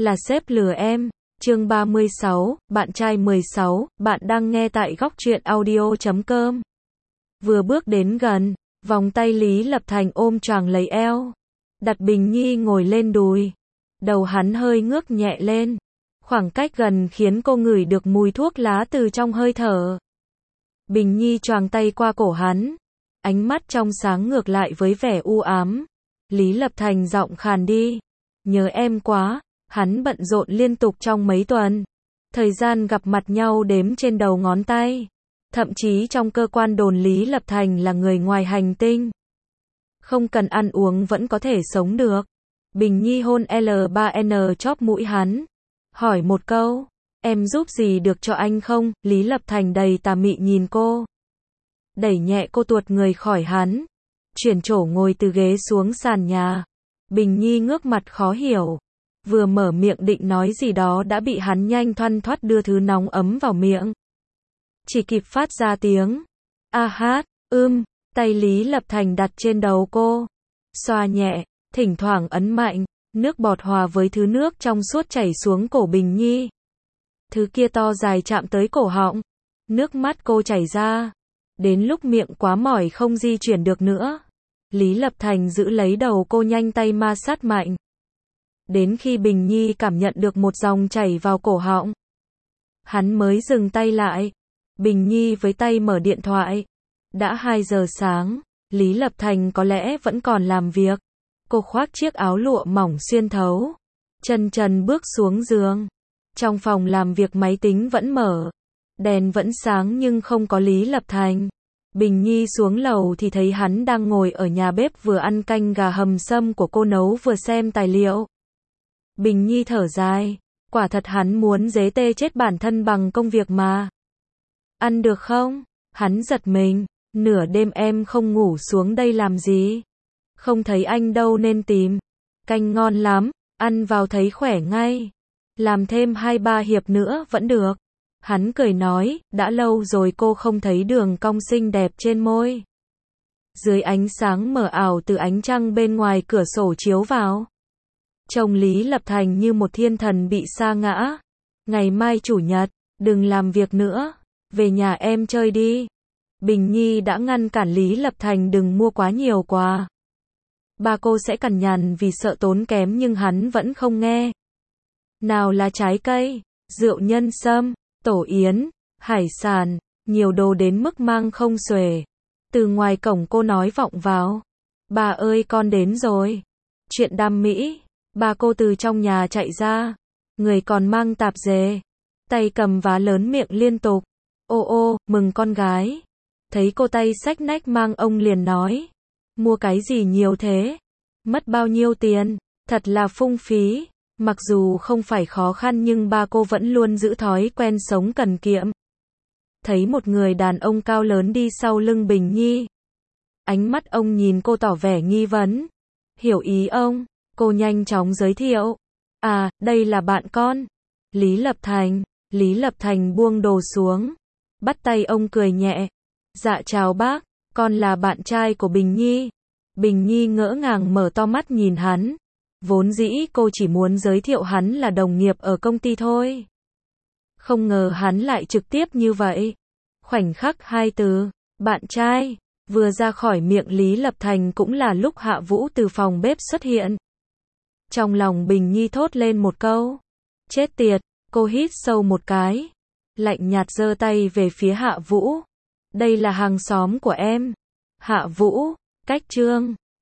là sếp lừa em. Chương 36, bạn trai 16, bạn đang nghe tại góc truyện audio.com. Vừa bước đến gần, vòng tay Lý Lập Thành ôm choàng lấy eo, đặt Bình Nhi ngồi lên đùi. Đầu hắn hơi ngước nhẹ lên, khoảng cách gần khiến cô ngửi được mùi thuốc lá từ trong hơi thở. Bình Nhi choàng tay qua cổ hắn, ánh mắt trong sáng ngược lại với vẻ u ám. Lý Lập Thành giọng khàn đi, nhớ em quá. Hắn bận rộn liên tục trong mấy tuần, thời gian gặp mặt nhau đếm trên đầu ngón tay. Thậm chí trong cơ quan đồn Lý Lập Thành là người ngoài hành tinh, không cần ăn uống vẫn có thể sống được. Bình Nhi hôn L3N chóp mũi hắn, hỏi một câu, em giúp gì được cho anh không? Lý Lập Thành đầy tà mị nhìn cô, đẩy nhẹ cô tuột người khỏi hắn, chuyển chỗ ngồi từ ghế xuống sàn nhà. Bình Nhi ngước mặt khó hiểu, vừa mở miệng định nói gì đó đã bị hắn nhanh thoăn thoắt đưa thứ nóng ấm vào miệng. Chỉ kịp phát ra tiếng a hát, tay Lý Lập Thành đặt trên đầu cô, xoa nhẹ, thỉnh thoảng ấn mạnh, nước bọt hòa với thứ nước trong suốt chảy xuống cổ Bình Nhi. Thứ kia to dài chạm tới cổ họng, nước mắt cô chảy ra, đến lúc miệng quá mỏi không di chuyển được nữa. Lý Lập Thành giữ lấy đầu cô nhanh tay ma sát mạnh, đến khi Bình Nhi cảm nhận được một dòng chảy vào cổ họng, hắn mới dừng tay lại. Bình Nhi với tay mở điện thoại. Đã 2 giờ sáng, Lý Lập Thành có lẽ vẫn còn làm việc. Cô khoác chiếc áo lụa mỏng xuyên thấu, chân trần bước xuống giường. Trong phòng làm việc máy tính vẫn mở, đèn vẫn sáng nhưng không có Lý Lập Thành. Bình Nhi xuống lầu thì thấy hắn đang ngồi ở nhà bếp vừa ăn canh gà hầm sâm của cô nấu vừa xem tài liệu. Bình Nhi thở dài, quả thật hắn muốn giế tê chết bản thân bằng công việc mà. Ăn được không? Hắn giật mình, nửa đêm em không ngủ xuống đây làm gì? Không thấy anh đâu nên tìm. Canh ngon lắm, ăn vào thấy khỏe ngay. Làm thêm 2-3 hiệp nữa vẫn được. Hắn cười nói, đã lâu rồi cô không thấy đường cong xinh đẹp trên môi. Dưới ánh sáng mờ ảo từ ánh trăng bên ngoài cửa sổ chiếu vào, trông Lý Lập Thành như một thiên thần bị sa ngã. Ngày mai chủ nhật, đừng làm việc nữa, về nhà em chơi đi. Bình Nhi đã ngăn cản Lý Lập Thành đừng mua quá nhiều quà. Ba cô sẽ cằn nhằn vì sợ tốn kém nhưng hắn vẫn không nghe. Nào là trái cây, rượu nhân sâm, tổ yến, hải sản, nhiều đồ đến mức mang không xuể. Từ ngoài cổng cô nói vọng vào, bà ơi con đến rồi. Chuyện đam mỹ. Bà cô từ trong nhà chạy ra, người còn mang tạp dề, tay cầm vá lớn miệng liên tục. Ô, mừng con gái. Thấy cô tay xách nách mang ông liền nói, mua cái gì nhiều thế? Mất bao nhiêu tiền? Thật là phung phí. Mặc dù không phải khó khăn nhưng ba cô vẫn luôn giữ thói quen sống cần kiệm. Thấy một người đàn ông cao lớn đi sau lưng Bình Nhi, ánh mắt ông nhìn cô tỏ vẻ nghi vấn. Hiểu ý ông, cô nhanh chóng giới thiệu. À, đây là bạn con, Lý Lập Thành. Lý Lập Thành buông đồ xuống, bắt tay ông cười nhẹ. Dạ chào bác, con là bạn trai của Bình Nhi. Bình Nhi ngỡ ngàng mở to mắt nhìn hắn. Vốn dĩ cô chỉ muốn giới thiệu hắn là đồng nghiệp ở công ty thôi. Không ngờ hắn lại trực tiếp như vậy. Khoảnh khắc 2 từ, bạn trai, vừa ra khỏi miệng Lý Lập Thành cũng là lúc Hạ Vũ từ phòng bếp xuất hiện. Trong lòng Bình Nhi thốt lên một câu, chết tiệt. Cô hít sâu một cái, lạnh nhạt giơ tay về phía Hạ Vũ. Đây là hàng xóm của em. Hạ Vũ, cách Trương.